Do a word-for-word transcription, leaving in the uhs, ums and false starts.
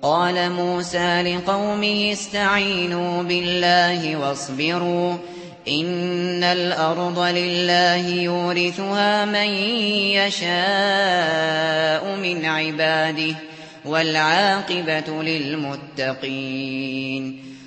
قال موسى لقومه استعينوا بالله واصبروا إن الأرض لله يورثها من يشاء من عباده والعاقبة للمتقين